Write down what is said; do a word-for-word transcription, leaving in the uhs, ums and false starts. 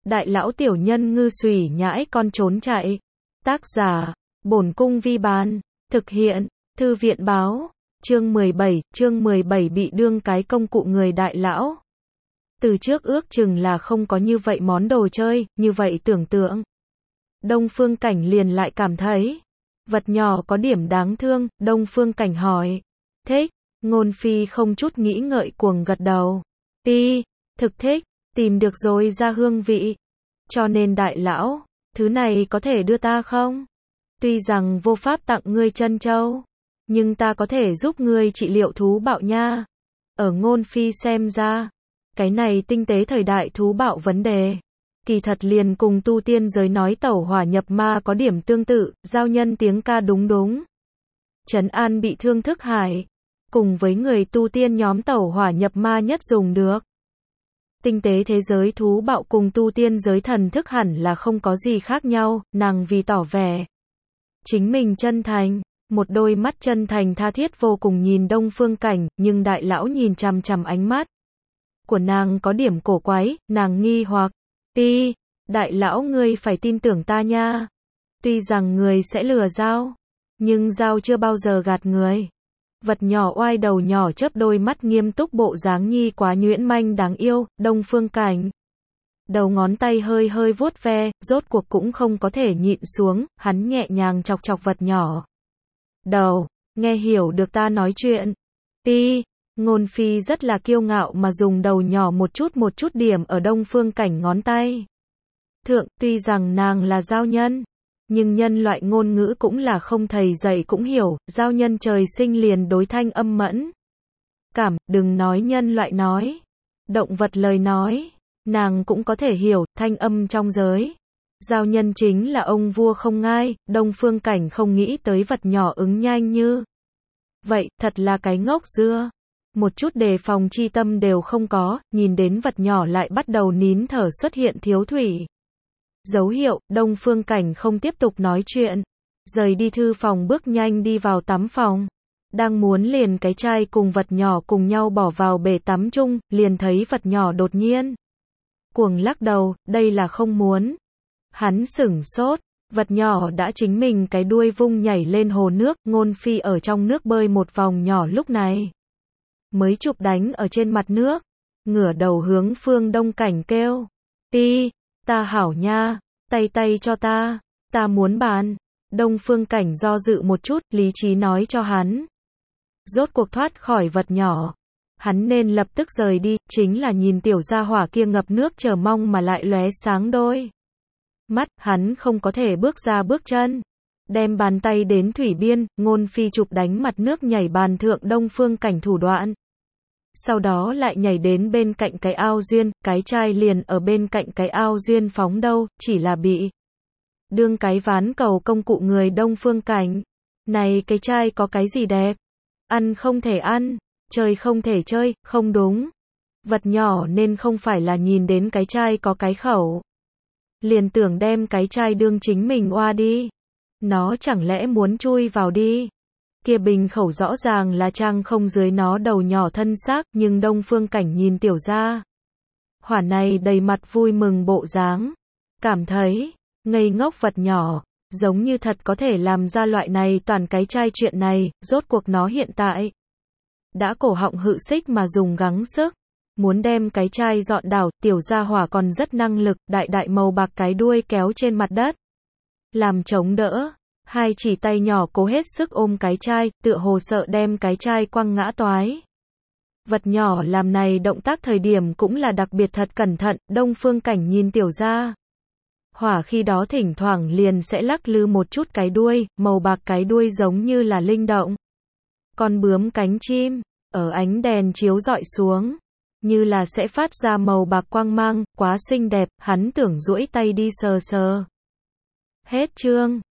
Đại lão tiểu nhân ngư xùy nhãi con trốn chạy. Tác giả, Bổn Cung Vi Bán. Thực hiện, Thư viện Báo. Chương mười bảy, chương mười bảy bị đương cái công cụ người đại lão. Từ trước ước chừng là không có như vậy món đồ chơi, như vậy tưởng tượng. Đông Phương Cảnh liền lại cảm thấy, vật nhỏ có điểm đáng thương, Đông Phương Cảnh hỏi. Thích, Ngôn Phi không chút nghĩ ngợi cuồng gật đầu. Pi, thực thích, tìm được rồi ra hương vị. Cho nên đại lão, thứ này có thể đưa ta không? Tuy rằng vô pháp tặng ngươi chân châu, nhưng ta có thể giúp ngươi trị liệu thú bạo nha. Ở Ngôn Phi xem ra, cái này tinh tế thời đại thú bạo vấn đề, kỳ thật liền cùng tu tiên giới nói tẩu hỏa nhập ma có điểm tương tự, giao nhân tiếng ca đúng đúng. Trấn an bị thương thức hải, cùng với người tu tiên nhóm tẩu hỏa nhập ma nhất dùng được. Tinh tế thế giới thú bạo cùng tu tiên giới thần thức hẳn là không có gì khác nhau, nàng vì tỏ vẻ chính mình chân thành, một đôi mắt chân thành tha thiết vô cùng nhìn Đông Phương Cảnh, nhưng đại lão nhìn chằm chằm ánh mắt của nàng có điểm cổ quái, nàng nghi hoặc, Pi, đại lão ngươi phải tin tưởng ta nha. Tuy rằng người sẽ lừa dao, nhưng dao chưa bao giờ gạt người. Vật nhỏ oai đầu nhỏ chớp đôi mắt nghiêm túc bộ dáng nhi quá nhuyễn manh đáng yêu, Đông Phương Cảnh. Đầu ngón tay hơi hơi vuốt ve, rốt cuộc cũng không có thể nhịn xuống, hắn nhẹ nhàng chọc chọc vật nhỏ. Đầu, nghe hiểu được ta nói chuyện. Pi, Ngôn Phi rất là kiêu ngạo mà dùng đầu nhỏ một chút một chút điểm ở Đông Phương Cảnh ngón tay. Thượng, tuy rằng nàng là giao nhân, nhưng nhân loại ngôn ngữ cũng là không thầy dạy cũng hiểu, giao nhân trời sinh liền đối thanh âm mẫn cảm, đừng nói nhân loại nói, động vật lời nói, nàng cũng có thể hiểu, thanh âm trong giới. Giao nhân chính là ông vua không ngai, Đông Phương Cảnh không nghĩ tới vật nhỏ ứng nhanh như vậy, thật là cái ngốc dưa. Một chút đề phòng chi tâm đều không có, nhìn đến vật nhỏ lại bắt đầu nín thở xuất hiện thiếu thủy dấu hiệu, Đông Phương Cảnh không tiếp tục nói chuyện, rời đi thư phòng bước nhanh đi vào tắm phòng. Đang muốn liền cái chai cùng vật nhỏ cùng nhau bỏ vào bể tắm chung, liền thấy vật nhỏ đột nhiên cuồng lắc đầu, đây là không muốn. Hắn sửng sốt, vật nhỏ đã chính mình cái đuôi vung nhảy lên hồ nước, Ngôn Phi ở trong nước bơi một vòng nhỏ lúc này mới chụp đánh ở trên mặt nước, ngửa đầu hướng Phương Đông Cảnh kêu, Pi, ta hảo nha, tay tay cho ta, ta muốn bàn. Đông Phương Cảnh do dự một chút, lý trí nói cho hắn, rốt cuộc thoát khỏi vật nhỏ, hắn nên lập tức rời đi, chính là nhìn tiểu gia hỏa kia ngập nước chờ mong mà lại lóe sáng đôi mắt, hắn không có thể bước ra bước chân, đem bàn tay đến thủy biên, Ngôn Phi chụp đánh mặt nước nhảy bàn thượng Đông Phương Cảnh thủ đoạn. Sau đó lại nhảy đến bên cạnh cái ao duyên, cái chai liền ở bên cạnh cái ao duyên phóng đâu, chỉ là bị đương cái ván cầu công cụ người Đông Phương Cảnh. Này cái chai có cái gì đẹp? Ăn không thể ăn, chơi không thể chơi, không đúng. Vật nhỏ nên không phải là nhìn đến cái chai có cái khẩu, liền tưởng đem cái chai đương chính mình oa đi. Nó chẳng lẽ muốn chui vào đi? Kia bình khẩu rõ ràng là trang không dưới nó đầu nhỏ thân xác, nhưng Đông Phương Cảnh nhìn tiểu gia hỏa này đầy mặt vui mừng bộ dáng, cảm thấy ngây ngốc vật nhỏ, giống như thật có thể làm ra loại này toàn cái chai chuyện này, rốt cuộc nó hiện tại đã cổ họng hự xích mà dùng gắng sức, muốn đem cái chai dọn đảo, tiểu gia hỏa còn rất năng lực, đại đại màu bạc cái đuôi kéo trên mặt đất, làm chống đỡ. Hai chỉ tay nhỏ cố hết sức ôm cái chai, tựa hồ sợ đem cái chai quăng ngã toái. Vật nhỏ làm này động tác thời điểm cũng là đặc biệt thật cẩn thận, Đông Phương Cảnh nhìn tiểu gia hỏa khi đó thỉnh thoảng liền sẽ lắc lư một chút cái đuôi, màu bạc cái đuôi giống như là linh động. Con bướm cánh chim, ở ánh đèn chiếu rọi xuống, như là sẽ phát ra màu bạc quang mang, quá xinh đẹp, hắn tưởng duỗi tay đi sờ sờ. Hết chương.